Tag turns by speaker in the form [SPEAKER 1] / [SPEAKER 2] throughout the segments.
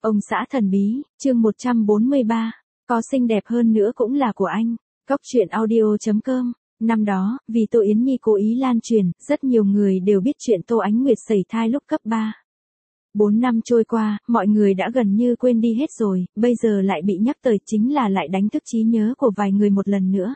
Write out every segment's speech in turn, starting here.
[SPEAKER 1] Ông xã thần bí, chương 143. Có xinh đẹp hơn nữa cũng là của anh. Cóc truyện audio.com. Năm đó, vì Tô Yến Nhi cố ý lan truyền, rất nhiều người đều biết chuyện Tô Ánh Nguyệt sẩy thai lúc cấp 3. 4 năm trôi qua, mọi người đã gần như quên đi hết rồi, bây giờ lại bị nhắc tới, chính là lại đánh thức trí nhớ của vài người một lần nữa.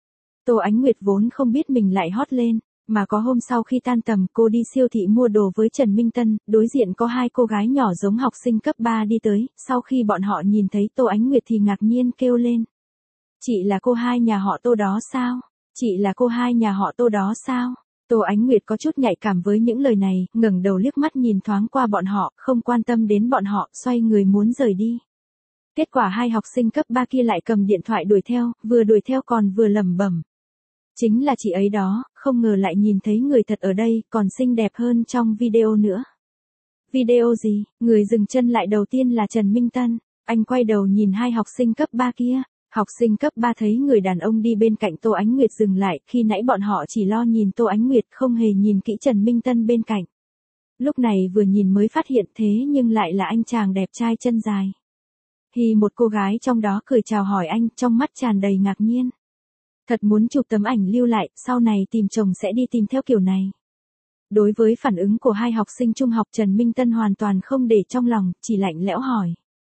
[SPEAKER 1] Tô Ánh Nguyệt vốn không biết mình lại hot lên, mà có hôm sau khi tan tầm cô đi siêu thị mua đồ với Trần Minh Tân, đối diện có hai cô gái nhỏ giống học sinh cấp 3 đi tới, sau khi bọn họ nhìn thấy Tô Ánh Nguyệt thì ngạc nhiên kêu lên. Chị là cô hai nhà họ Tô đó sao? Chị là cô hai nhà họ Tô đó sao? Tô Ánh Nguyệt có chút nhạy cảm với những lời này, ngẩng đầu liếc mắt nhìn thoáng qua bọn họ, không quan tâm đến bọn họ, xoay người muốn rời đi. Kết quả hai học sinh cấp 3 kia lại cầm điện thoại đuổi theo, vừa đuổi theo còn vừa lẩm bẩm. Chính là chị ấy đó, không ngờ lại nhìn thấy người thật ở đây, còn xinh đẹp hơn trong video nữa. Video gì? Người dừng chân lại đầu tiên là Trần Minh Tân, anh quay đầu nhìn hai học sinh cấp 3 kia. Học sinh cấp 3 thấy người đàn ông đi bên cạnh Tô Ánh Nguyệt dừng lại, khi nãy bọn họ chỉ lo nhìn Tô Ánh Nguyệt không hề nhìn kỹ Trần Minh Tân bên cạnh. Lúc này vừa nhìn mới phát hiện thế nhưng lại là anh chàng đẹp trai chân dài. Thì một cô gái trong đó cười chào hỏi anh, trong mắt tràn đầy ngạc nhiên. Thật muốn chụp tấm ảnh lưu lại, sau này tìm chồng sẽ đi tìm theo kiểu này. Đối với phản ứng của hai học sinh trung học Trần Minh Tân hoàn toàn không để trong lòng, chỉ lạnh lẽo hỏi.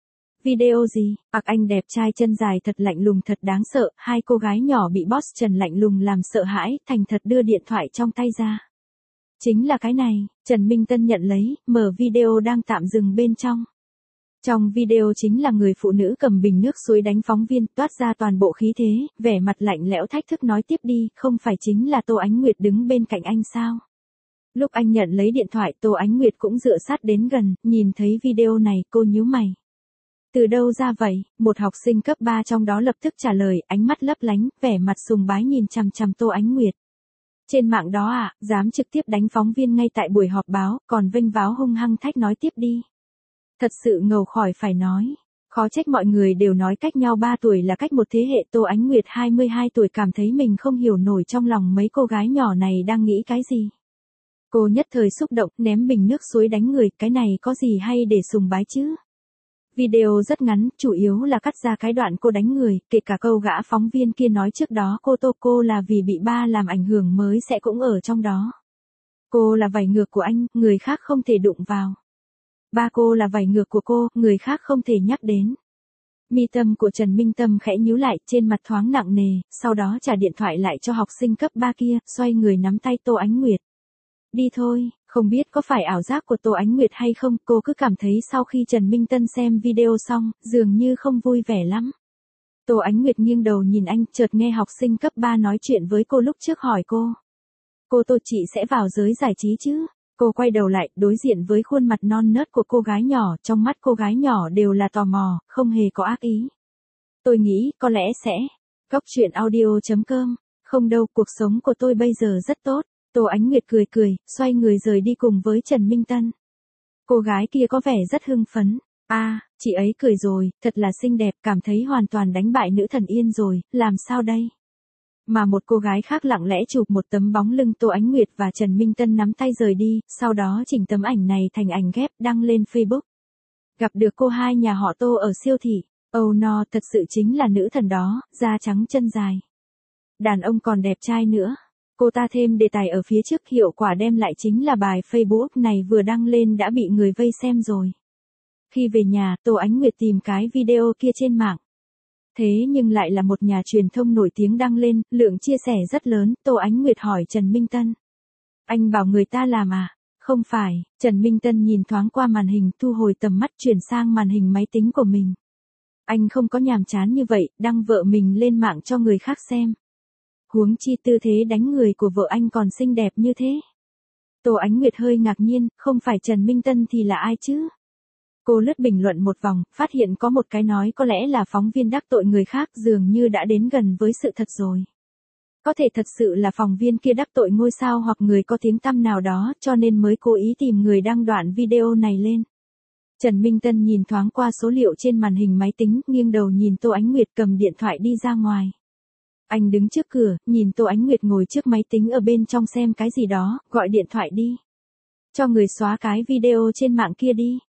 [SPEAKER 1] Video gì? Anh đẹp trai chân dài thật lạnh lùng thật đáng sợ, hai cô gái nhỏ bị boss Trần lạnh lùng làm sợ hãi, thành thật đưa điện thoại trong tay ra. Chính là cái này, Trần Minh Tân nhận lấy, mở video đang tạm dừng bên trong. Trong video chính là người phụ nữ cầm bình nước suối đánh phóng viên, toát ra toàn bộ khí thế, vẻ mặt lạnh lẽo thách thức nói tiếp đi, không phải chính là Tô Ánh Nguyệt đứng bên cạnh anh sao? Lúc anh nhận lấy điện thoại, Tô Ánh Nguyệt cũng dựa sát đến gần, nhìn thấy video này, cô nhíu mày. Từ đâu ra vậy? Một học sinh cấp 3 trong đó lập tức trả lời, ánh mắt lấp lánh, vẻ mặt sùng bái nhìn chằm chằm Tô Ánh Nguyệt. Trên mạng đó à, dám trực tiếp đánh phóng viên ngay tại buổi họp báo, còn vênh váo hung hăng thách nói tiếp đi. Thật sự ngầu khỏi phải nói. Khó trách mọi người đều nói cách nhau 3 tuổi là cách một thế hệ. Tô Ánh Nguyệt 22 tuổi cảm thấy mình không hiểu nổi trong lòng mấy cô gái nhỏ này đang nghĩ cái gì. Cô nhất thời xúc động, ném bình nước suối đánh người, cái này có gì hay để sùng bái chứ? Video rất ngắn, chủ yếu là cắt ra cái đoạn cô đánh người, kể cả câu gã phóng viên kia nói trước đó cô là vì bị ba làm ảnh hưởng mới sẽ cũng ở trong đó. Cô là vảy ngược của anh, người khác không thể đụng vào. Ba cô là vảy ngược của cô, người khác không thể nhắc đến. Mi tâm của Trần Minh Tâm khẽ nhíu lại, trên mặt thoáng nặng nề, sau đó trả điện thoại lại cho học sinh cấp 3 kia, xoay người nắm tay Tô Ánh Nguyệt. Đi thôi, không biết có phải ảo giác của Tô Ánh Nguyệt hay không, cô cứ cảm thấy sau khi Trần Minh Tân xem video xong, dường như không vui vẻ lắm. Tô Ánh Nguyệt nghiêng đầu nhìn anh, chợt nghe học sinh cấp 3 nói chuyện với cô lúc trước hỏi cô. Cô Tô chị sẽ vào giới giải trí chứ? Cô quay đầu lại, đối diện với khuôn mặt non nớt của cô gái nhỏ, trong mắt cô gái nhỏ đều là tò mò, không hề có ác ý. Tôi nghĩ, có lẽ sẽ. Cóc truyện audio.com. Không đâu, cuộc sống của tôi bây giờ rất tốt. Tô Ánh Nguyệt cười cười, xoay người rời đi cùng với Trần Minh Tân. Cô gái kia có vẻ rất hưng phấn. Chị ấy cười rồi, thật là xinh đẹp, cảm thấy hoàn toàn đánh bại nữ thần Yên rồi, làm sao đây? Mà một cô gái khác lặng lẽ chụp một tấm bóng lưng Tô Ánh Nguyệt và Trần Minh Tân nắm tay rời đi, sau đó chỉnh tấm ảnh này thành ảnh ghép đăng lên Facebook. Gặp được cô hai nhà họ Tô ở siêu thị. Oh no, thật sự chính là nữ thần đó, da trắng chân dài. Đàn ông còn đẹp trai nữa. Cô ta thêm đề tài ở phía trước, hiệu quả đem lại chính là bài Facebook này vừa đăng lên đã bị người vây xem rồi. Khi về nhà, Tô Ánh Nguyệt tìm cái video kia trên mạng. Thế nhưng lại là một nhà truyền thông nổi tiếng đăng lên, lượng chia sẻ rất lớn. Tô Ánh Nguyệt hỏi Trần Minh Tân. Anh bảo người ta làm à? Không phải. Trần Minh Tân nhìn thoáng qua màn hình, thu hồi tầm mắt chuyển sang màn hình máy tính của mình. Anh không có nhàm chán như vậy, đăng vợ mình lên mạng cho người khác xem. Huống chi tư thế đánh người của vợ anh còn xinh đẹp như thế. Tô Ánh Nguyệt hơi ngạc nhiên, không phải Trần Minh Tân thì là ai chứ? Cô lướt bình luận một vòng, phát hiện có một cái nói có lẽ là phóng viên đắc tội người khác, dường như đã đến gần với sự thật rồi. Có thể thật sự là phóng viên kia đắc tội ngôi sao hoặc người có tiếng tăm nào đó, cho nên mới cố ý tìm người đăng đoạn video này lên. Trần Minh Tân nhìn thoáng qua số liệu trên màn hình máy tính, nghiêng đầu nhìn Tô Ánh Nguyệt cầm điện thoại đi ra ngoài. Anh đứng trước cửa, nhìn Tô Ánh Nguyệt ngồi trước máy tính ở bên trong xem cái gì đó, gọi điện thoại đi. Cho người xóa cái video trên mạng kia đi.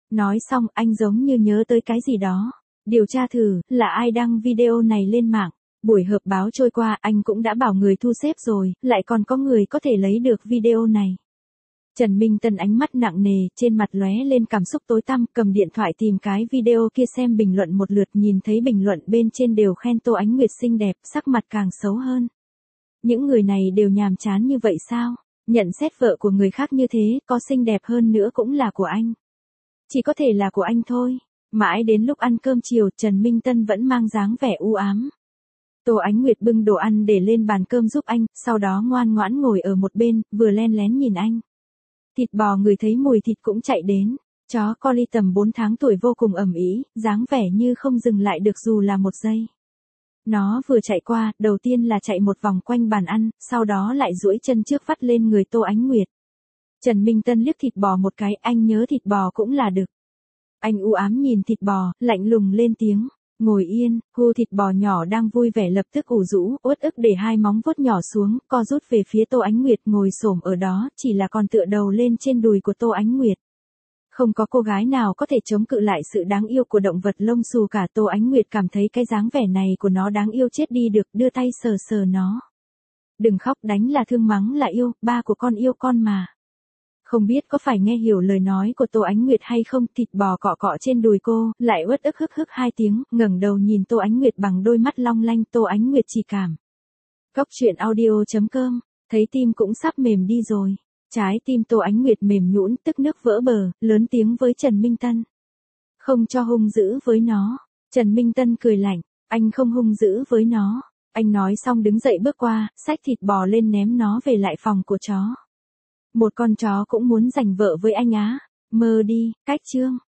[SPEAKER 1] Nói xong anh giống như nhớ tới cái gì đó. Điều tra thử, là ai đăng video này lên mạng. Buổi họp báo trôi qua anh cũng đã bảo người thu xếp rồi, lại còn có người có thể lấy được video này. Trần Minh Tân ánh mắt nặng nề, trên mặt lóe lên cảm xúc tối tăm, cầm điện thoại tìm cái video kia xem bình luận một lượt, nhìn thấy bình luận bên trên đều khen Tô Ánh Nguyệt xinh đẹp, sắc mặt càng xấu hơn. Những người này đều nhàm chán như vậy sao? Nhận xét vợ của người khác như thế, có xinh đẹp hơn nữa cũng là của anh. Chỉ có thể là của anh thôi. Mãi đến lúc ăn cơm chiều, Trần Minh Tân vẫn mang dáng vẻ u ám. Tô Ánh Nguyệt bưng đồ ăn để lên bàn cơm giúp anh, sau đó ngoan ngoãn ngồi ở một bên, vừa len lén nhìn anh. Thịt bò người thấy mùi thịt cũng chạy đến. Chó Collie tầm 4 tháng tuổi vô cùng ầm ĩ, dáng vẻ như không dừng lại được dù là một giây. Nó vừa chạy qua, đầu tiên là chạy một vòng quanh bàn ăn, sau đó lại duỗi chân trước vắt lên người Tô Ánh Nguyệt. Trần Minh Tân liếc thịt bò một cái, anh nhớ thịt bò cũng là đực. Anh u ám nhìn thịt bò, lạnh lùng lên tiếng. Ngồi yên, hu thịt bò nhỏ đang vui vẻ lập tức ủ rũ, uất ức để hai móng vuốt nhỏ xuống, co rút về phía Tô Ánh Nguyệt ngồi xổm ở đó, chỉ là còn tựa đầu lên trên đùi của Tô Ánh Nguyệt. Không có cô gái nào có thể chống cự lại sự đáng yêu của động vật lông xù cả. Tô Ánh Nguyệt cảm thấy cái dáng vẻ này của nó đáng yêu chết đi được, đưa tay sờ sờ nó. Đừng khóc, đánh là thương, mắng là yêu, ba của con yêu con mà. Không biết có phải nghe hiểu lời nói của Tô Ánh Nguyệt hay không, thịt bò cọ cọ trên đùi cô, lại uất ức hức hức 2 tiếng, ngẩng đầu nhìn Tô Ánh Nguyệt bằng đôi mắt long lanh. Tô Ánh Nguyệt chỉ cảm. Cóc truyện audio.com, thấy tim cũng sắp mềm đi rồi. Trái tim Tô Ánh Nguyệt mềm nhũn, tức nước vỡ bờ, lớn tiếng với Trần Minh Tân. Không cho hung dữ với nó. Trần Minh Tân cười lạnh, anh không hung dữ với nó. Anh nói xong đứng dậy bước qua, xách thịt bò lên ném nó về lại phòng của chó. Một con chó cũng muốn giành vợ với anh á. Mơ đi, cách chương.